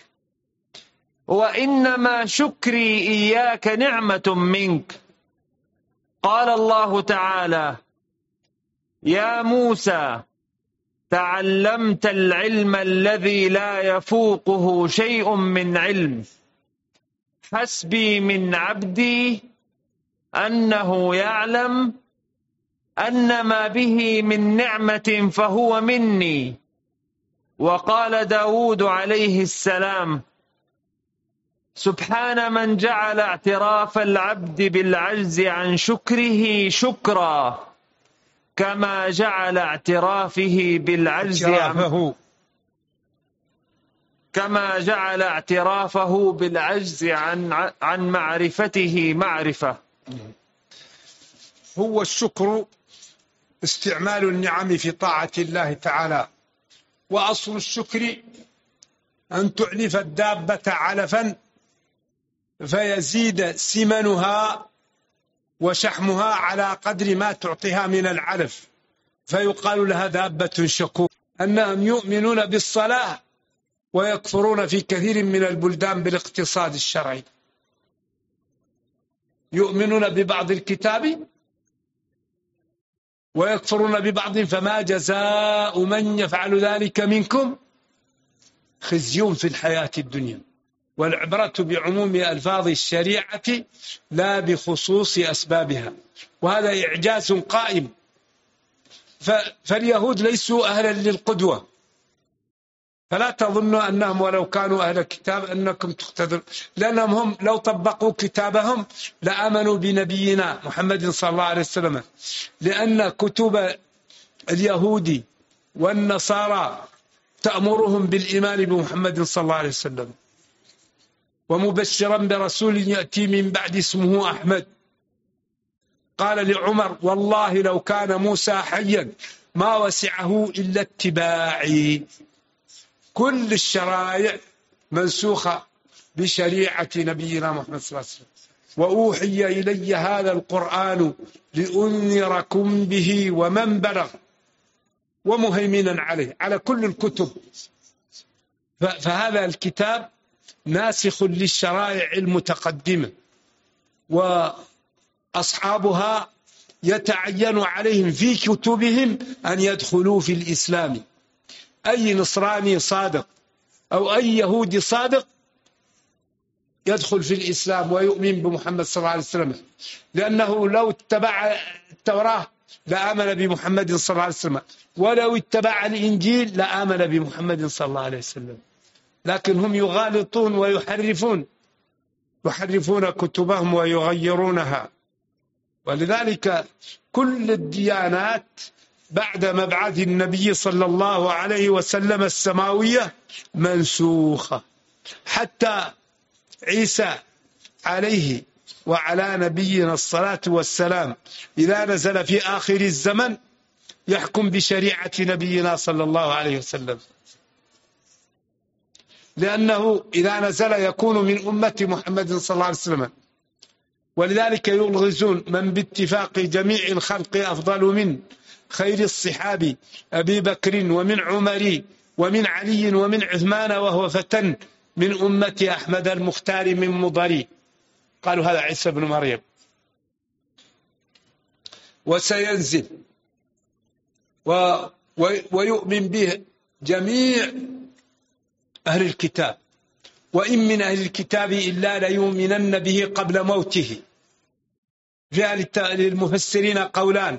وإنما شكري إياك نعمة منك. قال الله تعالى: يا موسى تعلمت العلم الذي لا يفوقه شيء من علم، حسبي من عبدي أنه يعلم أن ما به من نعمة فهو مني. وقال داود عليه السلام: سبحان من جعل اعتراف العبد بالعجز عن شكره شكرا، كما جعل اعترافه بالعجز عن معرفته معرفة. هو الشكر استعمال النعم في طاعة الله تعالى. وأصل الشكر أن تعلف الدابة علفا فيزيد سمنها وشحمها على قدر ما تعطيها من العلف، فيقال لها دابة شكور. أنهم يؤمنون بالصلاة ويكفرون في كثير من البلدان بالاقتصاد الشرعي. يؤمنون ببعض الكتاب ويكفرون ببعض فما جزاء من يفعل ذلك منكم خزي في الحياة الدنيا والعبرة بعموم ألفاظ الشريعة لا بخصوص أسبابها. وهذا إعجاز قائم. فاليهود ليسوا أهلا للقدوة، فلا تظنوا أنهم ولو كانوا أهل الكتاب أنكم تقتدرون، لأنهم هم لو طبقوا كتابهم لآمنوا بنبينا محمد صلى الله عليه وسلم، لأن كتب اليهود والنصارى تأمرهم بالإيمان بمحمد صلى الله عليه وسلم، ومبشرا برسول يأتي من بعد اسمه أحمد. قال لعمر: والله لو كان موسى حيا ما وسعه إلا اتباعي. كل الشرائع منسوخة بشريعة نبينا محمد صلى الله عليه وسلم. وأوحي إلي هذا القرآن لأنذركم به ومن بلغ، ومهيمنا عليه على كل الكتب. فهذا الكتاب ناسخ للشرائع المتقدمة، وأصحابها يتعين عليهم في كتبهم أن يدخلوا في الإسلام. أي نصراني صادق أو أي يهودي صادق يدخل في الإسلام ويؤمن بمحمد صلى الله عليه وسلم، لأنه لو اتبع التوراة لآمن بمحمد صلى الله عليه وسلم، ولو اتبع الإنجيل لآمن بمحمد صلى الله عليه وسلم. لكن هم يغالطون ويحرفون كتبهم ويغيرونها. ولذلك كل الديانات بعد مبعث النبي صلى الله عليه وسلم السماوية منسوخة، حتى عيسى عليه وعلى نبينا الصلاة والسلام إذا نزل في آخر الزمن يحكم بشريعة نبينا صلى الله عليه وسلم، لأنه إذا نزل يكون من أمة محمد صلى الله عليه وسلم. ولذلك يلغزون من باتفاق جميع الخلق أفضل من خير الصحاب أبي بكر ومن عمر ومن علي ومن عثمان وهو فتى من أمة أحمد المختار من مضر. قالوا هذا عيسى بن مريم. وسينزل ويؤمن به جميع أهل الكتاب، وإن من أهل الكتاب إلا ليؤمنن به قبل موته. في للمفسرين قولان: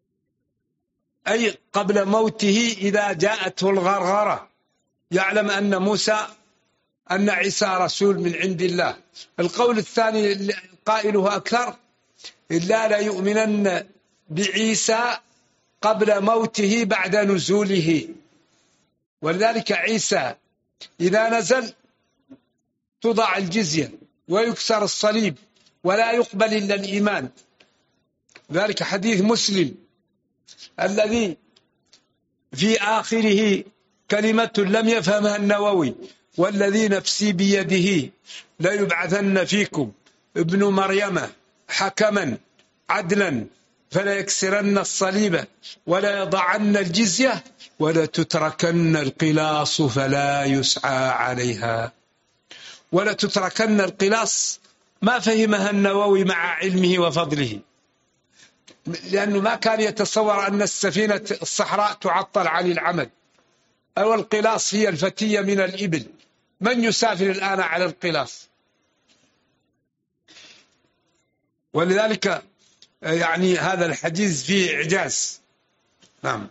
أي قبل موته إذا جاءته الغرغرة يعلم أن عيسى رسول من عند الله. القول الثاني قائله أكثر: إلا ليؤمنن بعيسى قبل موته بعد نزوله. ولذلك عيسى إذا نزل تضع الجزية ويكسر الصليب ولا يقبل إلا الإيمان. ذلك حديث مسلم الذي في آخره كلمة لم يفهمها النووي: والذي نفسي بيده ليبعثن فيكم ابن مريم حكما عدلا فلا يكسرن الصليب ولا يضعن الجزية ولا تتركن القلاص فلا يسعى عليها. ولا تتركن القلاص ما فهمها النووي مع علمه وفضله، لأنه ما كان يتصور أن السفينة الصحراء تعطل عن العمل، أو القلاص هي الفتية من الإبل. من يسافر الآن على القلاص؟ ولذلك يعني هذا الحديث فيه إعجاز. نعم.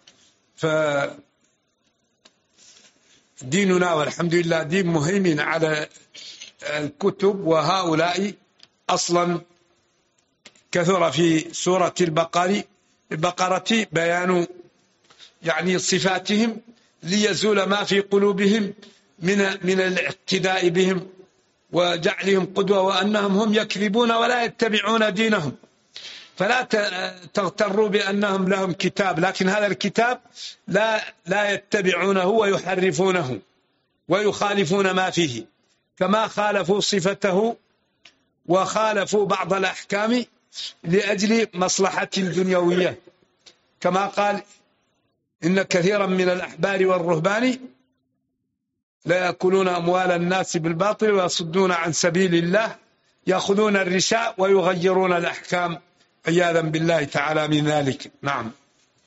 فديننا والحمد لله دين مهيمن على الكتب. وهؤلاء أصلا كثر في سورة البقرة بيان يعني صفاتهم ليزول ما في قلوبهم من الاقتداء بهم وجعلهم قدوة، وأنهم هم يكذبون ولا يتبعون دينهم. فلا تغتروا بأنهم لهم كتاب، لكن هذا الكتاب لا يتبعونه ويحرفونه ويخالفون ما فيه، كما خالفوا صفته وخالفوا بعض الأحكام لأجل مصلحة دنيوية، كما قال: إن كثيرا من الأحبار والرهبان لا يأكلون أموال الناس بالباطل ويصدون عن سبيل الله يأخذون الرشاء ويغيرون الأحكام عياذا بالله تعالى من ذلك. نعم.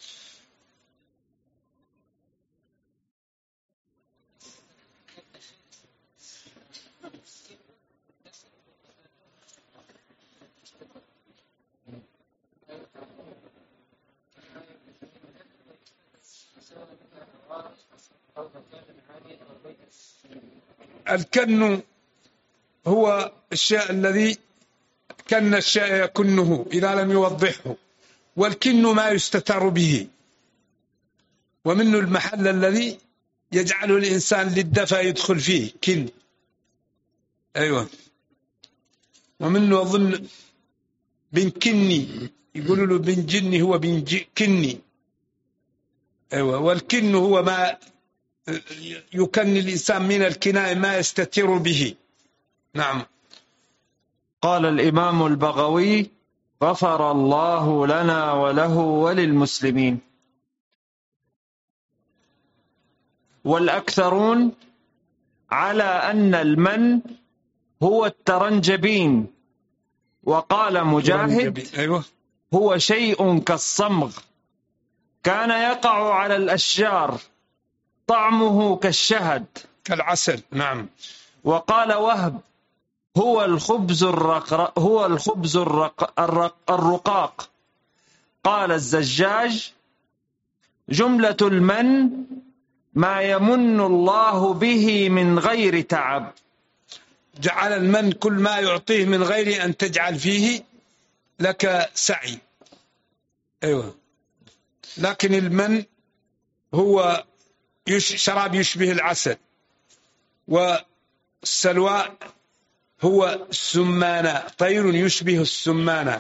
الكن هو الشيء الذي كن الشيء يكنه إذا لم يوضحه، والكن ما يستتر به، ومنه المحل الذي يجعله الإنسان للدفع يدخل فيه كن. أيوة. ومنه أظن بن كني، يقولوا له بن جني، هو بن كني. أيوة. والكن هو ما يكن الإنسان من الكناية ما يستتر به. نعم. قال الإمام البغوي: غفر الله لنا وله وللمسلمين. والأكثرون على أن المن هو الترنجبين. وقال مجاهد: أيوة. هو شيء كالصمغ كان يقع على الأشجار طعمه كالشهد كالعسل. نعم. وقال وهب: هو الخبز الرقاق. قال الزجاج: جملة المن ما يمن الله به من غير تعب. جعل المن كل ما يعطيه من غير أن تجعل فيه لك سعي. أيوة. لكن المن هو شراب يشبه العسل، والسلواء هو السمانة، طير يشبه السمانة،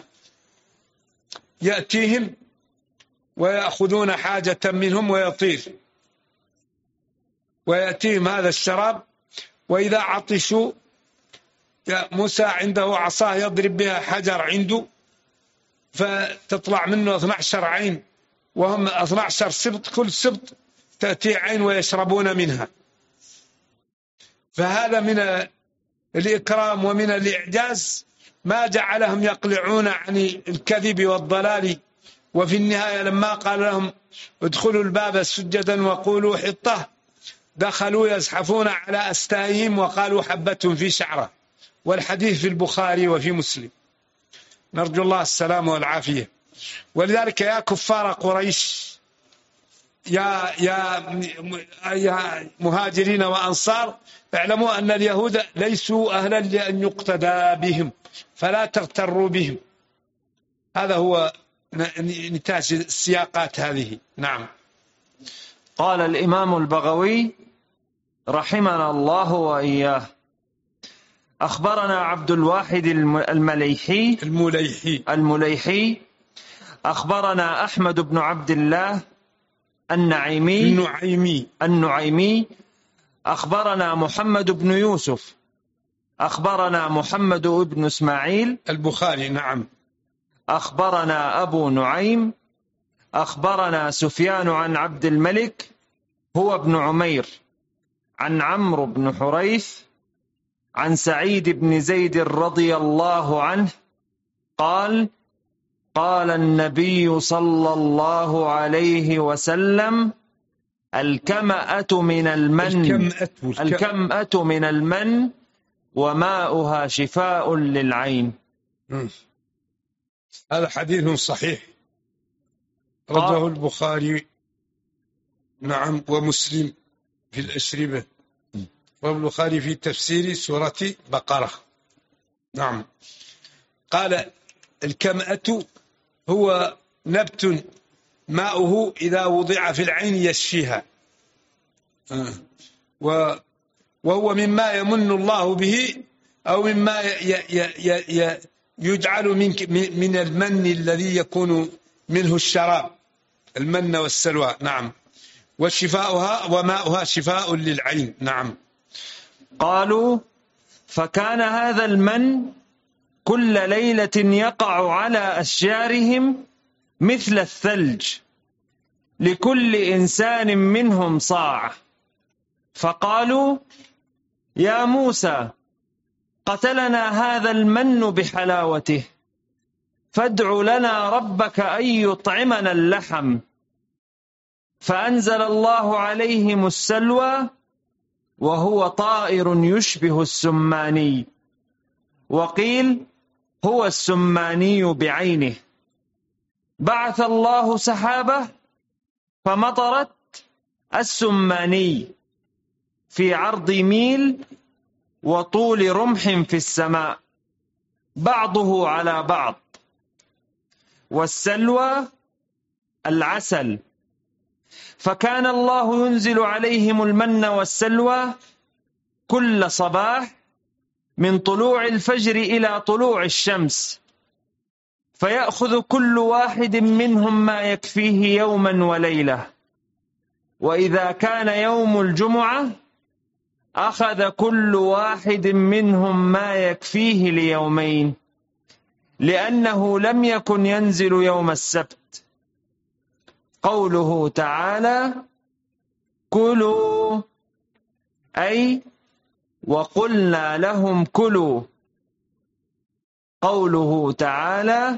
يأتيهم ويأخذون حاجة منهم ويطير، ويأتيهم هذا الشراب، وإذا عطشوا موسى عنده عصاه يضرب بها حجر عنده فتطلع منه 12 عين، وهم 12 سبط، كل سبط تأتي عين ويشربون منها. فهذا من الإكرام ومن الإعجاز ما جعلهم يقلعون عن الكذب والضلال. وفي النهاية لما قال لهم ادخلوا الباب سجدا وقولوا حطة، دخلوا يزحفون على أستائهم وقالوا حبة في شعرة. والحديث في البخاري وفي مسلم. نرجو الله السلام والعافية. ولذلك يا كفار قريش، يا مهاجرين وأنصار، اعلموا أن اليهود ليسوا أهلا لأن يقتدى بهم، فلا تغتروا بهم. هذا هو نتاج السياقات هذه. نعم. قال الإمام البغوي رحمنا الله وإياه: أخبرنا عبد الواحد المليحي أخبرنا أحمد بن عبد الله النعيمي أخبرنا محمد بن يوسف أخبرنا محمد بن إسماعيل البخاري. نعم. أخبرنا أبو نعيم أخبرنا سفيان عن عبد الملك هو ابن عمير عن عمرو بن حريث عن سعيد بن زيد رضي الله عنه قال: قال النبي صلى الله عليه وسلم: الكمأة من المن وماؤها شفاء للعين. هذا حديث صحيح رجاه البخاري. نعم. ومسلم في الأشربة، والبخاري في تفسير سورة بقرة. نعم. قال: الكمأة هو نبت ماؤه إذا وضع في العين يشفيها، وهو مما يمن الله به، أو مما يجعل من المن الذي يكون منه الشراب، المن والسلوى. نعم. وشفاؤها وماؤها شفاء للعين. نعم. قالوا: فكان هذا المن كل ليلة يقع على أشجارهم مثل الثلج، لكل إنسان منهم صاع. فقالوا: يا موسى، قتلنا هذا المن بحلاوته، فادع لنا ربك أن يطعمنا اللحم. فأنزل الله عليهم السلوى، وهو طائر يشبه السماني، وقيل هو السماني بعينه. بعث الله سحابة فمطرت السماني في عرض ميل وطول رمح في السماء بعضه على بعض. والسلوى العسل، فكان الله ينزل عليهم المن والسلوى كل صباح من طلوع الفجر إلى طلوع الشمس، فيأخذ كل واحد منهم ما يكفيه يوما وليلة، وإذا كان يوم الجمعة أخذ كل واحد منهم ما يكفيه ليومين، لأنه لم يكن ينزل يوم السبت. قوله تعالى كلوا، أي وقلنا لهم كلوا. قوله تعالى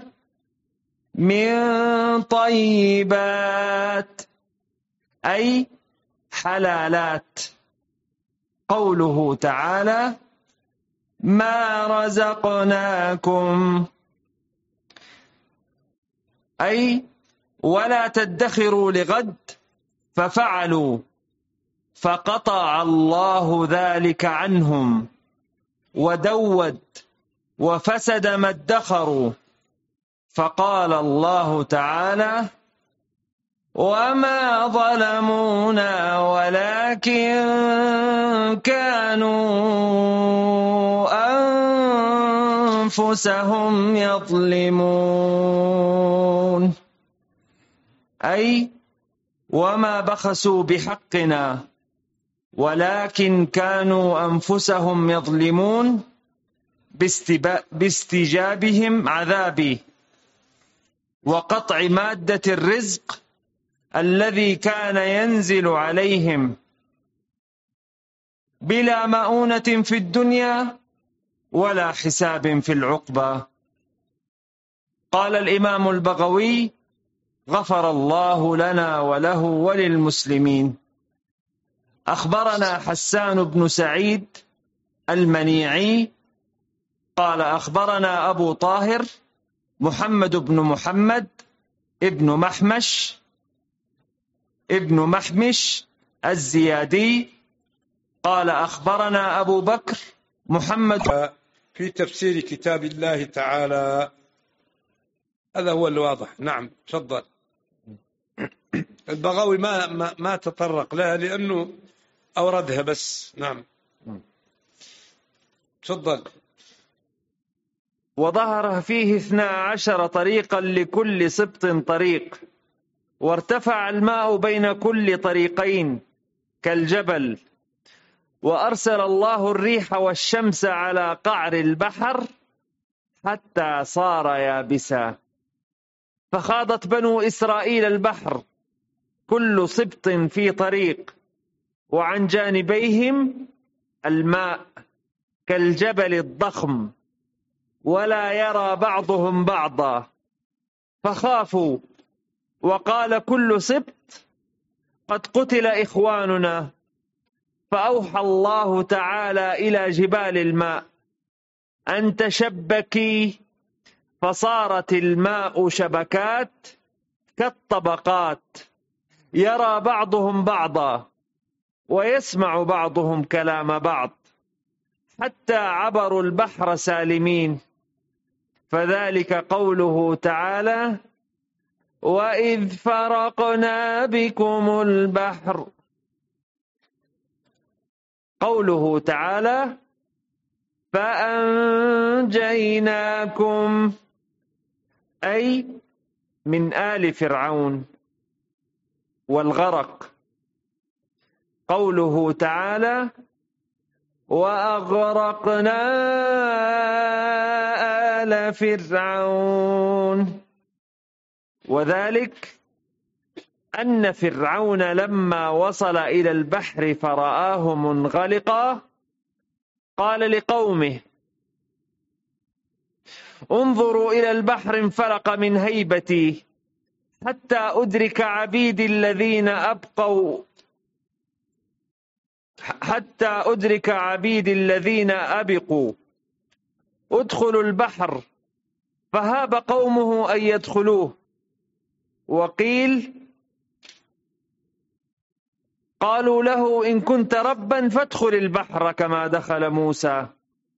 من طيبات، أي حلالات. قوله تعالى ما رزقناكم، أي ولا تدخروا لغد، ففعلوا فقطع الله ذلك عنهم ودود وفسد ما ادخروا. فقال الله تعالى وما ظلمونا ولكن كانوا أنفسهم يظلمون، أي وما بخسوا بحقنا ولكن كانوا أنفسهم يظلمون باستجابهم عذابي وقطع مادة الرزق الذي كان ينزل عليهم بلا مؤونة في الدنيا ولا حساب في العقبى. قال الإمام البغوي غفر الله لنا وله وللمسلمين. أخبرنا حسان بن سعيد المنيعي قال أخبرنا أبو طاهر محمد بن محمد ابن محمش الزيادي قال أخبرنا أبو بكر محمد في تفسير كتاب الله تعالى. هذا هو الواضح. نعم تفضل. البغوي ما تطرق لها لأنه أوردها بس. نعم تفضل. وظهر فيه 12 طريقا لكل سبط طريق، وارتفع الماء بين كل طريقين كالجبل، وأرسل الله الريح والشمس على قعر البحر حتى صار يابسا، فخاضت بنو إسرائيل البحر كل سبط في طريق، وعن جانبيهم الماء كالجبل الضخم، ولا يرى بعضهم بعضا، فخافوا وقال كل سبط قد قتل إخواننا، فأوحى الله تعالى إلى جبال الماء أن تشبكي، فصارت الماء شبكات كالطبقات، يرى بعضهم بعضا ويسمع بعضهم كلام بعض، حتى عبروا البحر سالمين. فذلك قوله تعالى وإذ فرقنا بكم البحر. قوله تعالى فأنجيناكم، أي من آل فرعون والغرق. قوله تعالى وأغرقنا آل فرعون، وذلك أن فرعون لما وصل إلى البحر فرآه منغلقا قال لقومه انظروا إلى البحر انفلق من هيبتي حتى أدرك عبيدي الذين أبقوا ادخلوا البحر، فهاب قومه أن يدخلوه، وقيل قالوا له إن كنت ربا فادخل البحر كما دخل موسى.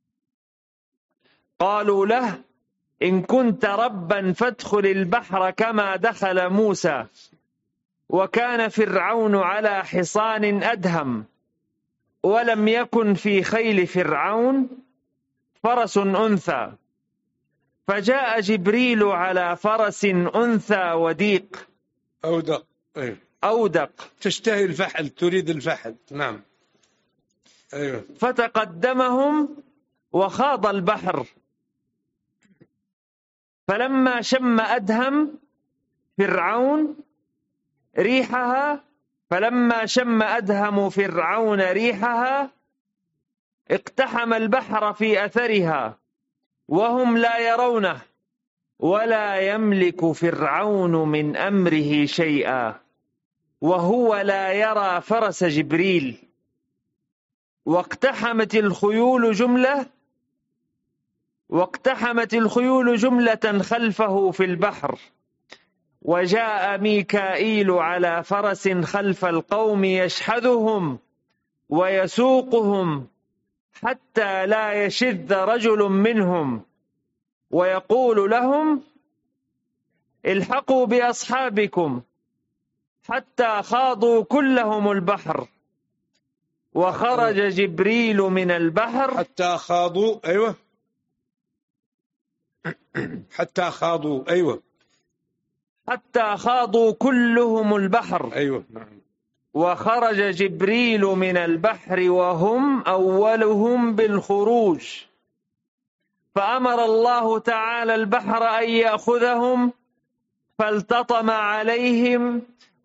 قالوا له إن كنت ربا فادخل البحر كما دخل موسى وكان فرعون على حصان أدهم ولم يكن في خيل فرعون فرس أنثى فجاء جبريل على فرس أنثى وديق أودق تشتهي الفحل، تريد الفحل. نعم. أيوة. فتقدمهم وخاض البحر فلما شم أدهم فرعون ريحها فرعون ريحها اقتحم البحر في أثرها وهم لا يرونه ولا يملك فرعون من أمره شيئا وهو لا يرى فرس جبريل. واقتحمت الخيول جملة خلفه في البحر وجاء ميكائيل على فرس خلف القوم يشحذهم ويسوقهم حتى لا يشذ رجل منهم ويقول لهم الحقوا بأصحابكم حتى خاضوا كلهم البحر. وخرج جبريل من البحر حتى خاضوا. أيوة. حتى خاضوا. أيوة. حتى خاضوا كلهم البحر. أيوة. وخرج جبريل من البحر وهم أولهم بالخروج فأمر الله تعالى البحر أن يأخذهم فالتطم عليهم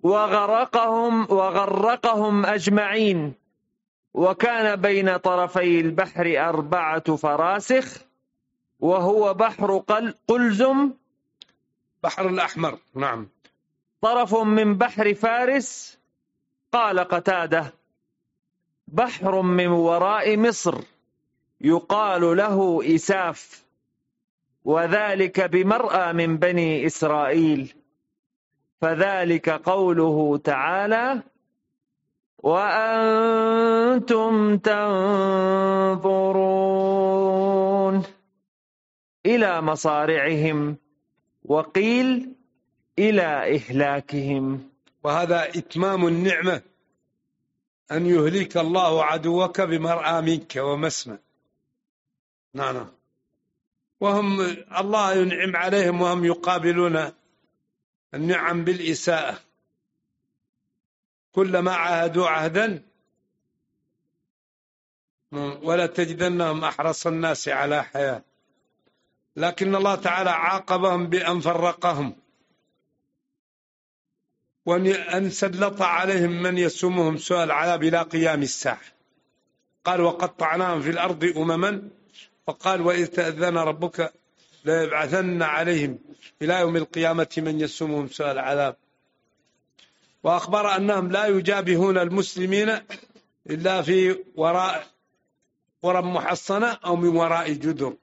وغرقهم أجمعين. وكان بين طرفي البحر 4 فراسخ وهو بحر قلزم بحر الأحمر. نعم. طرف من بحر فارس. قال قتادة بحر من وراء مصر يقال له إساف وذلك بمرأى من بني إسرائيل. فذلك قوله تعالى وأنتم تنظرون إلى مصارعهم وقيل إلى إهلاكهم. وهذا إتمام النعمة أن يهلك الله عدوك بمرأى منك ومسمع. نعم. وهم الله ينعم عليهم وهم يقابلون النعم بالإساءة. كلما عاهدوا عهدا ولا تجدنهم أحرص الناس على حياة، لكن الله تعالى عاقبهم بأن فرقهم وأن سلط عليهم من يسومهم سوء العذاب إلى قيام الساعة. قال وقطعناهم في الأرض أمما وقال وإذ تأذن ربك ليبعثن عليهم إلى يوم القيامة من يسومهم سوء العذاب. وأخبر أنهم لا يجابهون المسلمين إلا في وراء قرى محصنة أو من وراء جدر،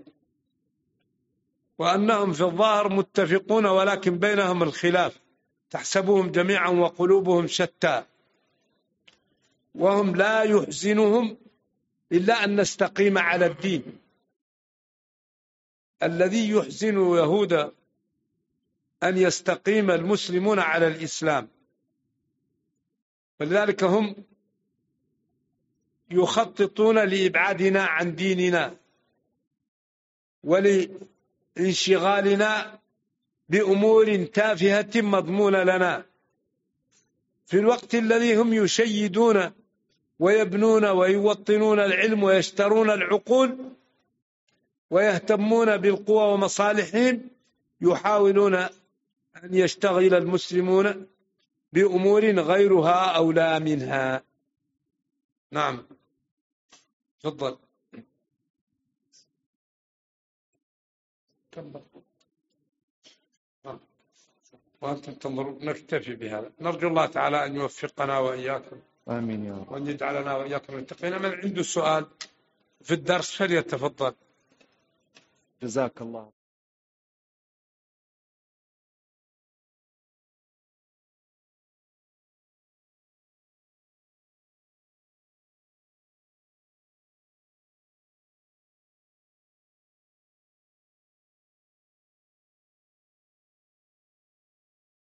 وأنهم في الظاهر متفقون ولكن بينهم الخلاف، تحسبهم جميعا وقلوبهم شتى. وهم لا يحزنهم إلا أن نستقيم على الدين. الذي يحزن يهود أن يستقيم المسلمون على الإسلام، ولذلك هم يخططون لإبعادنا عن ديننا ولانشغالنا بأمور تافهة مضمونة لنا، في الوقت الذي هم يشيدون ويبنون ويوطنون العلم ويشترون العقول ويهتمون بالقوى ومصالحهم. يحاولون أن يشتغل المسلمون بأمور غيرها أولى منها. نعم. تفضل. وأنتم تنظرون. نكتفي بهذا. نرجو الله تعالى أن يوفقنا وإياكم. آمين يا رب. وأن يجعلنا وإياكم متقين. من عنده سؤال في الدرس فليتفضل. جزاك الله.